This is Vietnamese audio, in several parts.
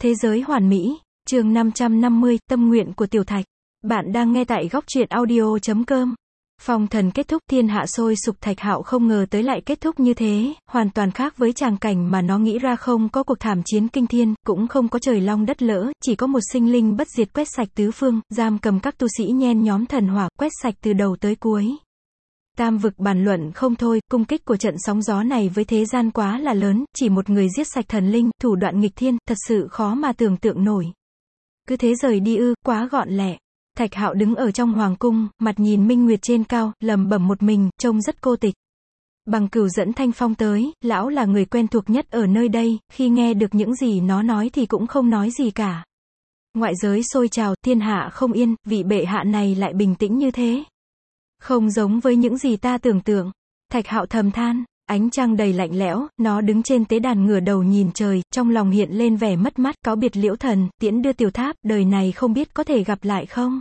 Thế giới hoàn mỹ, chương 550, tâm nguyện của Tiểu Thạch. Bạn đang nghe tại góc truyện audio.com. Phong thần kết thúc, thiên hạ sôi sục, Thạch Hạo không ngờ tới lại kết thúc như thế, hoàn toàn khác với tràng cảnh mà nó nghĩ ra. Không có cuộc thảm chiến kinh thiên, cũng không có trời long đất lỡ, chỉ có một sinh linh bất diệt quét sạch tứ phương, giam cầm các tu sĩ nhen nhóm thần hỏa, quét sạch từ đầu tới cuối. Tam vực bàn luận không thôi, cung kích của trận sóng gió này với thế gian quá là lớn, chỉ một người giết sạch thần linh, thủ đoạn nghịch thiên, thật sự khó mà tưởng tượng nổi. Cứ thế rời đi ư, quá gọn lẹ. Thạch Hạo đứng ở trong hoàng cung, mặt nhìn minh nguyệt trên cao, lẩm bẩm một mình, trông rất cô tịch. Bằng Cửu dẫn Thanh Phong tới, lão là người quen thuộc nhất ở nơi đây, khi nghe được những gì nó nói thì cũng không nói gì cả. Ngoại giới sôi trào, thiên hạ không yên, vị bệ hạ này lại bình tĩnh như thế. Không giống với những gì ta tưởng tượng. Thạch Hạo thầm than, ánh trăng đầy lạnh lẽo, nó đứng trên tế đàn ngửa đầu nhìn trời, trong lòng hiện lên vẻ mất mát, cáo biệt Liễu Thần, tiễn đưa Tiểu Tháp, đời này không biết có thể gặp lại không.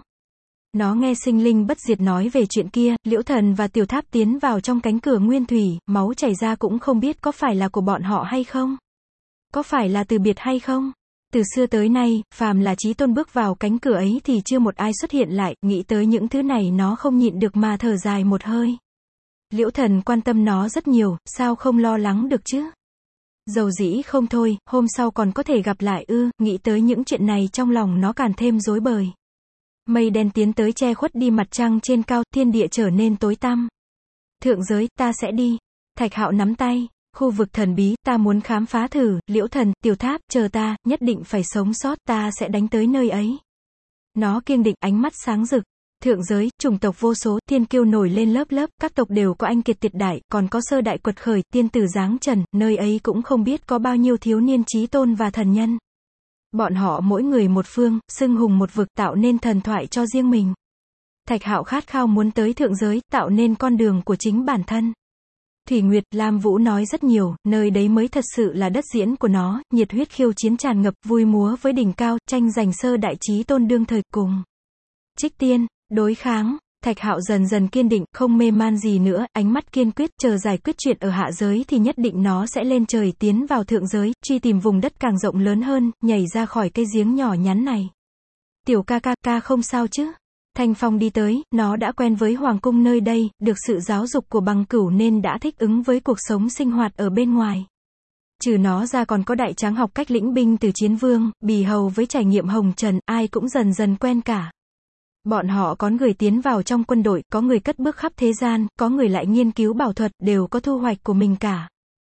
Nó nghe sinh linh bất diệt nói về chuyện kia, Liễu Thần và Tiểu Tháp tiến vào trong cánh cửa nguyên thủy, máu chảy ra cũng không biết có phải là của bọn họ hay không. Có phải là từ biệt hay không. Từ xưa tới nay, phàm là chí tôn bước vào cánh cửa ấy thì chưa một ai xuất hiện lại, nghĩ tới những thứ này nó không nhịn được mà thở dài một hơi. Liễu Thần quan tâm nó rất nhiều, sao không lo lắng được chứ? Dầu dĩ không thôi, hôm sau còn có thể gặp lại ư, nghĩ tới những chuyện này trong lòng nó càng thêm rối bời. Mây đen tiến tới che khuất đi mặt trăng trên cao, thiên địa trở nên tối tăm. Thượng giới, ta sẽ đi. Thạch Hạo nắm tay. Khu vực thần bí, ta muốn khám phá thử, Liễu Thần, Tiểu Tháp, chờ ta, nhất định phải sống sót, ta sẽ đánh tới nơi ấy. Nó kiên định, ánh mắt sáng rực. Thượng giới, chủng tộc vô số, thiên kiêu nổi lên lớp lớp, các tộc đều có anh kiệt tuyệt đại, còn có sơ đại quật khởi, tiên tử giáng trần, nơi ấy cũng không biết có bao nhiêu thiếu niên chí tôn và thần nhân. Bọn họ mỗi người một phương, xưng hùng một vực, tạo nên thần thoại cho riêng mình. Thạch Hạo khát khao muốn tới thượng giới, tạo nên con đường của chính bản thân. Thủy Nguyệt, Lam Vũ nói rất nhiều, nơi đấy mới thật sự là đất diễn của nó, nhiệt huyết khiêu chiến tràn ngập, vui múa với đỉnh cao, tranh giành sơ đại chí tôn đương thời cùng. Trích Tiên, đối kháng, Thạch Hạo dần dần kiên định, không mê man gì nữa, ánh mắt kiên quyết, chờ giải quyết chuyện ở hạ giới thì nhất định nó sẽ lên trời tiến vào thượng giới, truy tìm vùng đất càng rộng lớn hơn, nhảy ra khỏi cái giếng nhỏ nhắn này. Tiểu ca ca không sao chứ? Thanh Phong đi tới, nó đã quen với hoàng cung nơi đây, được sự giáo dục của Bằng Cửu nên đã thích ứng với cuộc sống sinh hoạt ở bên ngoài. Trừ nó ra còn có Đại Tráng học cách lĩnh binh từ Chiến Vương, Bì Hầu với trải nghiệm hồng trần, ai cũng dần dần quen cả. Bọn họ có người tiến vào trong quân đội, có người cất bước khắp thế gian, có người lại nghiên cứu bảo thuật, đều có thu hoạch của mình cả.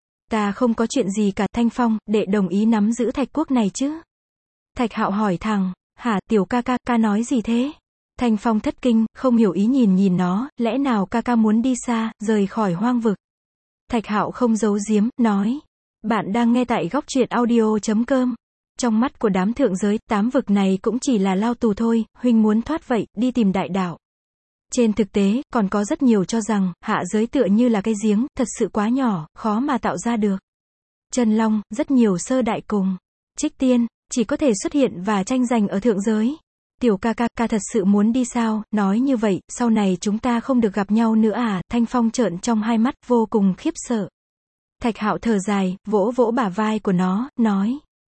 Ta không có chuyện gì cả, Thanh Phong, đệ đồng ý nắm giữ Thạch Quốc này chứ? Thạch Hạo hỏi thẳng, hả, Tiểu ca nói gì thế? Thanh Phong thất kinh, không hiểu ý nhìn nó, lẽ nào ca muốn đi xa, rời khỏi hoang vực? Thạch Hạo không giấu giếm, nói, bạn đang nghe tại góc truyện audio.com. Trong mắt của đám thượng giới, 8 vực này cũng chỉ là lao tù thôi, huynh muốn thoát vậy, đi tìm đại đạo. Trên thực tế, còn có rất nhiều cho rằng, hạ giới tựa như là cái giếng, thật sự quá nhỏ, khó mà tạo ra được. Chân Long, rất nhiều sơ đại cùng. Trích Tiên, chỉ có thể xuất hiện và tranh giành ở thượng giới. Tiểu ca thật sự muốn đi sao? Nói như vậy, sau này chúng ta không được gặp nhau nữa à? Thanh Phong trợn trong hai mắt, vô cùng khiếp sợ. Thạch Hạo thở dài, vỗ vỗ bả vai của nó, nói.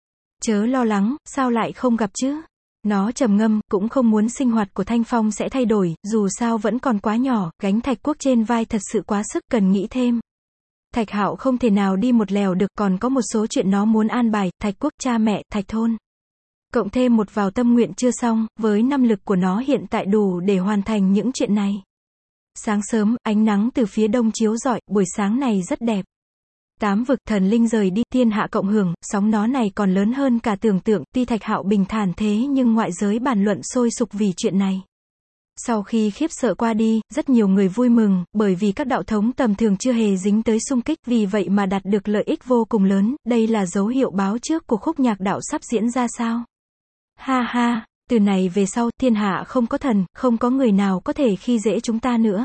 Chớ lo lắng, sao lại không gặp chứ? Nó trầm ngâm, cũng không muốn sinh hoạt của Thanh Phong sẽ thay đổi, dù sao vẫn còn quá nhỏ, gánh Thạch Quốc trên vai thật sự quá sức, cần nghĩ thêm. Thạch Hạo không thể nào đi một lèo được, còn có một số chuyện nó muốn an bài, Thạch Quốc, cha mẹ, Thạch Thôn. Cộng thêm một vào tâm nguyện chưa xong, với năng lực của nó hiện tại đủ để hoàn thành những chuyện này. Sáng sớm, ánh nắng từ phía đông chiếu rọi, buổi sáng này rất đẹp. 8 vực thần linh rời đi, thiên hạ cộng hưởng, sóng nó này còn lớn hơn cả tưởng tượng, tuy Thạch Hạo bình thản thế nhưng ngoại giới bàn luận sôi sục vì chuyện này. Sau khi khiếp sợ qua đi, rất nhiều người vui mừng, bởi vì các đạo thống tầm thường chưa hề dính tới xung kích, vì vậy mà đạt được lợi ích vô cùng lớn, đây là dấu hiệu báo trước của khúc nhạc đạo sắp diễn ra sao? Ha ha, từ này về sau, thiên hạ không có thần, không có người nào có thể khi dễ chúng ta nữa.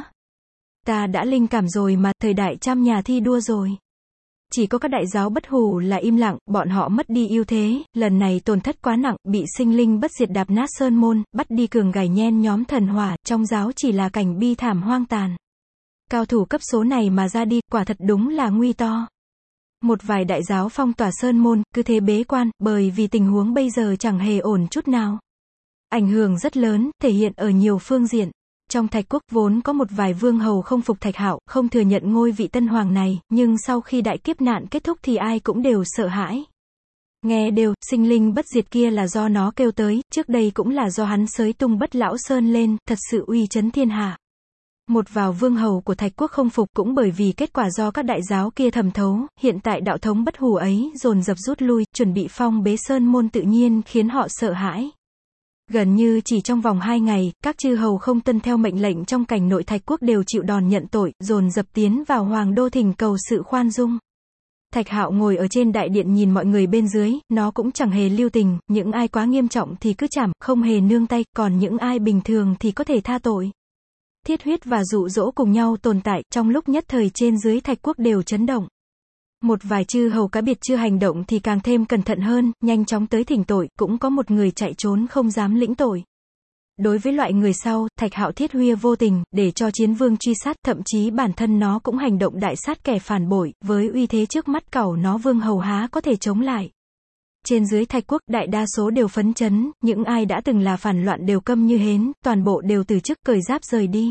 Ta đã linh cảm rồi mà, thời đại trăm nhà thi đua rồi. Chỉ có các đại giáo bất hủ là im lặng, bọn họ mất đi ưu thế, lần này tổn thất quá nặng, bị sinh linh bất diệt đạp nát sơn môn, bắt đi cường gài nhen nhóm thần hỏa, trong giáo chỉ là cảnh bi thảm hoang tàn. Cao thủ cấp số này mà ra đi, quả thật đúng là nguy to. Một vài đại giáo phong tỏa sơn môn, cứ thế bế quan, bởi vì tình huống bây giờ chẳng hề ổn chút nào. Ảnh hưởng rất lớn, thể hiện ở nhiều phương diện. Trong Thạch Quốc vốn có một vài vương hầu không phục Thạch Hạo, không thừa nhận ngôi vị tân hoàng này, nhưng sau khi đại kiếp nạn kết thúc thì ai cũng đều sợ hãi. Nghe đều, sinh linh bất diệt kia là do nó kêu tới, trước đây cũng là do hắn xới tung Bất Lão Sơn lên, thật sự uy chấn thiên hạ. Một vào vương hầu của Thạch Quốc không phục cũng bởi vì kết quả do các đại giáo kia thẩm thấu, hiện tại đạo thống bất hủ ấy dồn dập rút lui, chuẩn bị phong bế sơn môn tự nhiên khiến họ sợ hãi. Gần như chỉ trong vòng 2 ngày, các chư hầu không tuân theo mệnh lệnh trong cảnh nội Thạch Quốc đều chịu đòn nhận tội, dồn dập tiến vào hoàng đô thỉnh cầu sự khoan dung. Thạch Hạo ngồi ở trên đại điện nhìn mọi người bên dưới, nó cũng chẳng hề lưu tình, những ai quá nghiêm trọng thì cứ chảm, không hề nương tay, còn những ai bình thường thì có thể tha tội. Thiết huyết và dụ dỗ cùng nhau tồn tại, trong lúc nhất thời trên dưới Thạch Quốc đều chấn động. Một vài chư hầu cá biệt chưa hành động thì càng thêm cẩn thận hơn, nhanh chóng tới thỉnh tội, cũng có một người chạy trốn không dám lĩnh tội. Đối với loại người sau, Thạch Hạo thiết huy vô tình, để cho chiến vương truy sát, thậm chí bản thân nó cũng hành động đại sát kẻ phản bội, với uy thế trước mắt cẩu nó vương hầu há có thể chống lại. Trên dưới Thạch Quốc, đại đa số đều phấn chấn, những ai đã từng là phản loạn đều câm như hến, toàn bộ đều từ chức cởi giáp rời đi.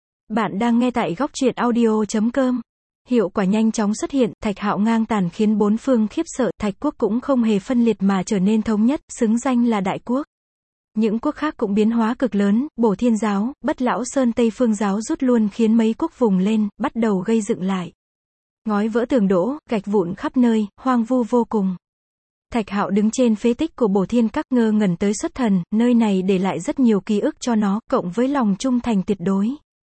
Bạn đang nghe tại góc truyện audio.com. Hiệu quả nhanh chóng xuất hiện, Thạch Hạo ngang tàn khiến bốn phương khiếp sợ, Thạch Quốc cũng không hề phân liệt mà trở nên thống nhất, xứng danh là đại quốc. Những quốc khác cũng biến hóa cực lớn, Bổ Thiên giáo, Bất Lão Sơn Tây Phương giáo rút luôn khiến mấy quốc vùng lên, bắt đầu gây dựng lại. Ngói vỡ tường đổ, gạch vụn khắp nơi, hoang vu vô cùng. Thạch Hạo đứng trên phế tích của Bổ Thiên Các ngơ ngẩn tới xuất thần, nơi này để lại rất nhiều ký ức cho nó, cộng với lòng trung thành tuyệt đối.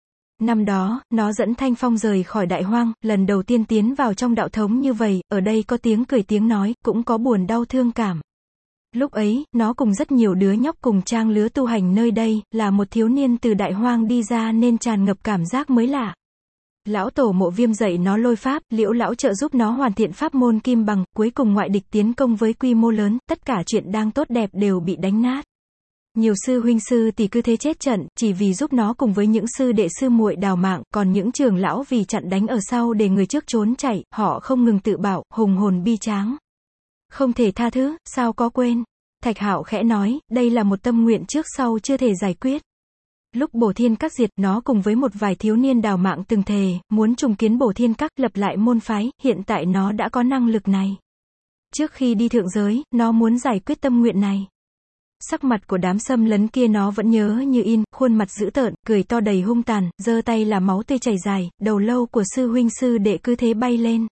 Năm đó, nó dẫn Thanh Phong rời khỏi Đại Hoang, lần đầu tiên tiến vào trong đạo thống như vậy, ở đây có tiếng cười tiếng nói, cũng có buồn đau thương cảm. Lúc ấy, nó cùng rất nhiều đứa nhóc cùng trang lứa tu hành nơi đây, là một thiếu niên từ Đại Hoang đi ra nên tràn ngập cảm giác mới lạ. Lão tổ Mộ Viêm dạy nó lôi pháp, Liễu lão trợ giúp nó hoàn thiện pháp môn kim bằng, cuối cùng ngoại địch tiến công với quy mô lớn, tất cả chuyện đang tốt đẹp đều bị đánh nát. Nhiều sư huynh sư tỷ cứ thế chết trận, chỉ vì giúp nó cùng với những sư đệ sư muội đào mạng, còn những trưởng lão vì chặn đánh ở sau để người trước trốn chạy, họ không ngừng tự bảo, hùng hồn bi tráng. Không thể tha thứ, sao có quên. Thạch Hạo khẽ nói, đây là một tâm nguyện trước sau chưa thể giải quyết. Lúc Bổ Thiên Các diệt, nó cùng với một vài thiếu niên đào mạng từng thề, muốn trùng kiến Bổ Thiên Các, lập lại môn phái, hiện tại nó đã có năng lực này. Trước khi đi thượng giới, nó muốn giải quyết tâm nguyện này. Sắc mặt của đám xâm lấn kia nó vẫn nhớ như in, khuôn mặt dữ tợn, cười to đầy hung tàn, giơ tay là máu tươi chảy dài, đầu lâu của sư huynh sư đệ cứ thế bay lên.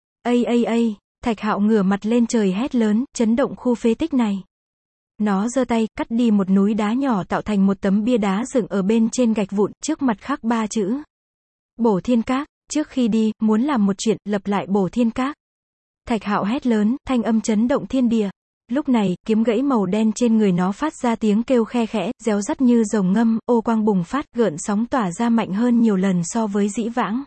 Ây, Thạch Hạo ngửa mặt lên trời hét lớn, chấn động khu phế tích này. Nó giơ tay, cắt đi một núi đá nhỏ tạo thành một tấm bia đá dựng ở bên trên gạch vụn, trước mặt khắc 3 chữ. Bổ Thiên Các, trước khi đi, muốn làm một chuyện, lập lại Bổ Thiên Các. Thạch Hạo hét lớn, thanh âm chấn động thiên địa. Lúc này, kiếm gãy màu đen trên người nó phát ra tiếng kêu khe khẽ, réo rắt như rồng ngâm, ô quang bùng phát, gợn sóng tỏa ra mạnh hơn nhiều lần so với dĩ vãng.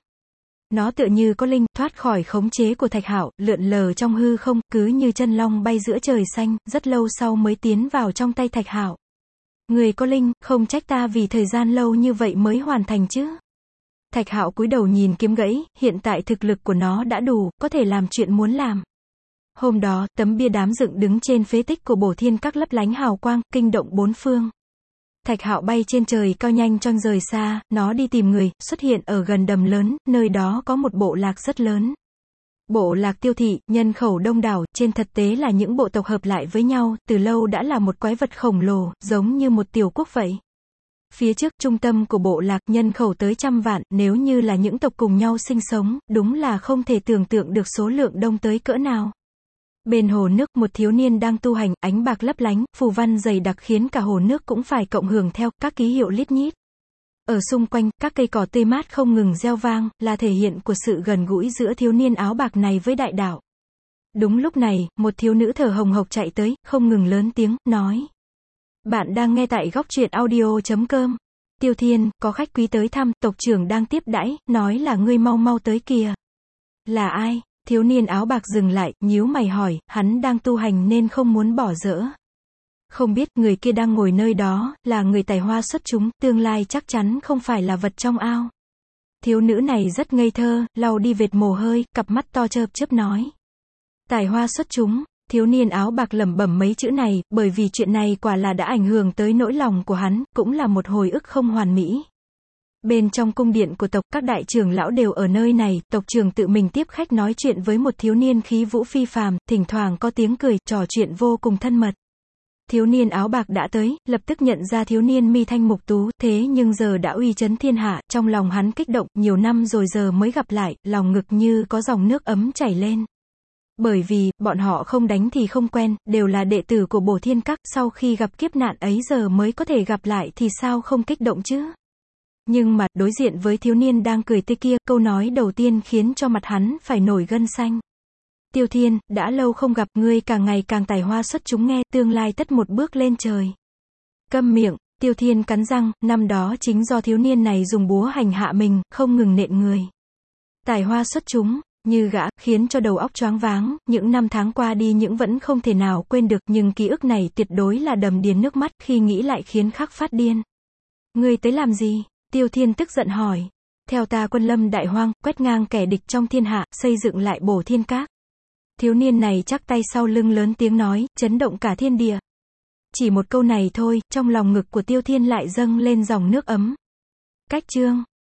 Nó tựa như có linh, thoát khỏi khống chế của Thạch Hạo, lượn lờ trong hư không, cứ như chân long bay giữa trời xanh, rất lâu sau mới tiến vào trong tay Thạch Hạo. Người có linh, không trách ta vì thời gian lâu như vậy mới hoàn thành chứ. Thạch Hạo cúi đầu nhìn kiếm gãy, hiện tại thực lực của nó đã đủ, có thể làm chuyện muốn làm. Hôm đó, tấm bia đá dựng đứng trên phế tích của Bổ Thiên Các lấp lánh hào quang, kinh động bốn phương. Thạch Hạo bay trên trời cao nhanh chóng rời xa, nó đi tìm người, xuất hiện ở gần đầm lớn, nơi đó có một bộ lạc rất lớn. Bộ lạc Tiêu Thị, nhân khẩu đông đảo, trên thực tế là những bộ tộc hợp lại với nhau, từ lâu đã là một quái vật khổng lồ, giống như một tiểu quốc vậy. Phía trước trung tâm của bộ lạc, nhân khẩu tới 100 vạn, nếu như là những tộc cùng nhau sinh sống, đúng là không thể tưởng tượng được số lượng đông tới cỡ nào. Bên hồ nước, một thiếu niên đang tu hành, ánh bạc lấp lánh, phù văn dày đặc khiến cả hồ nước cũng phải cộng hưởng theo, các ký hiệu lít nhít. Ở xung quanh, các cây cỏ tươi mát không ngừng reo vang, là thể hiện của sự gần gũi giữa thiếu niên áo bạc này với đại đạo. Đúng lúc này, một thiếu nữ thở hồng hộc chạy tới, không ngừng lớn tiếng, nói. Bạn đang nghe tại góc truyện audio.com. Tiêu Thiên, có khách quý tới thăm, tộc trưởng đang tiếp đãi, nói là ngươi mau mau tới kìa. Là ai? Thiếu niên áo bạc dừng lại, nhíu mày hỏi, hắn đang tu hành nên không muốn bỏ dỡ. Không biết, người kia đang ngồi nơi đó, là người tài hoa xuất chúng, tương lai chắc chắn không phải là vật trong ao. Thiếu nữ này rất ngây thơ, lau đi vệt mồ hôi, cặp mắt to chớp chớp nói. Tài hoa xuất chúng, thiếu niên áo bạc lẩm bẩm mấy chữ này, bởi vì chuyện này quả là đã ảnh hưởng tới nỗi lòng của hắn, cũng là một hồi ức không hoàn mỹ. Bên trong cung điện của tộc, các đại trưởng lão đều ở nơi này, tộc trưởng tự mình tiếp khách nói chuyện với một thiếu niên khí vũ phi phàm, thỉnh thoảng có tiếng cười, trò chuyện vô cùng thân mật. Thiếu niên áo bạc đã tới, lập tức nhận ra thiếu niên mi thanh mục tú, thế nhưng giờ đã uy chấn thiên hạ, trong lòng hắn kích động, nhiều năm rồi giờ mới gặp lại, lòng ngực như có dòng nước ấm chảy lên. Bởi vì, bọn họ không đánh thì không quen, đều là đệ tử của Bổ Thiên Các, sau khi gặp kiếp nạn ấy giờ mới có thể gặp lại thì sao không kích động chứ? Nhưng mà, đối diện với thiếu niên đang cười tươi kia, câu nói đầu tiên khiến cho mặt hắn phải nổi gân xanh. Tiêu Thiên, đã lâu không gặp, ngươi càng ngày càng tài hoa xuất chúng nghe, tương lai tất một bước lên trời. Câm miệng, Tiêu Thiên cắn răng, năm đó chính do thiếu niên này dùng búa hành hạ mình, không ngừng nện người. Tài hoa xuất chúng, như gã, khiến cho đầu óc choáng váng, những năm tháng qua đi những vẫn không thể nào quên được, nhưng ký ức này tuyệt đối là đầm đìa nước mắt, khi nghĩ lại khiến khắc phát điên. Ngươi tới làm gì? Tiêu Thiên tức giận hỏi. Theo ta quân lâm đại hoang, quét ngang kẻ địch trong thiên hạ, xây dựng lại Bổ Thiên Các. Thiếu niên này chắp tay sau lưng lớn tiếng nói, chấn động cả thiên địa. Chỉ một câu này thôi, trong lòng ngực của Tiêu Thiên lại dâng lên dòng nước ấm. Cách chương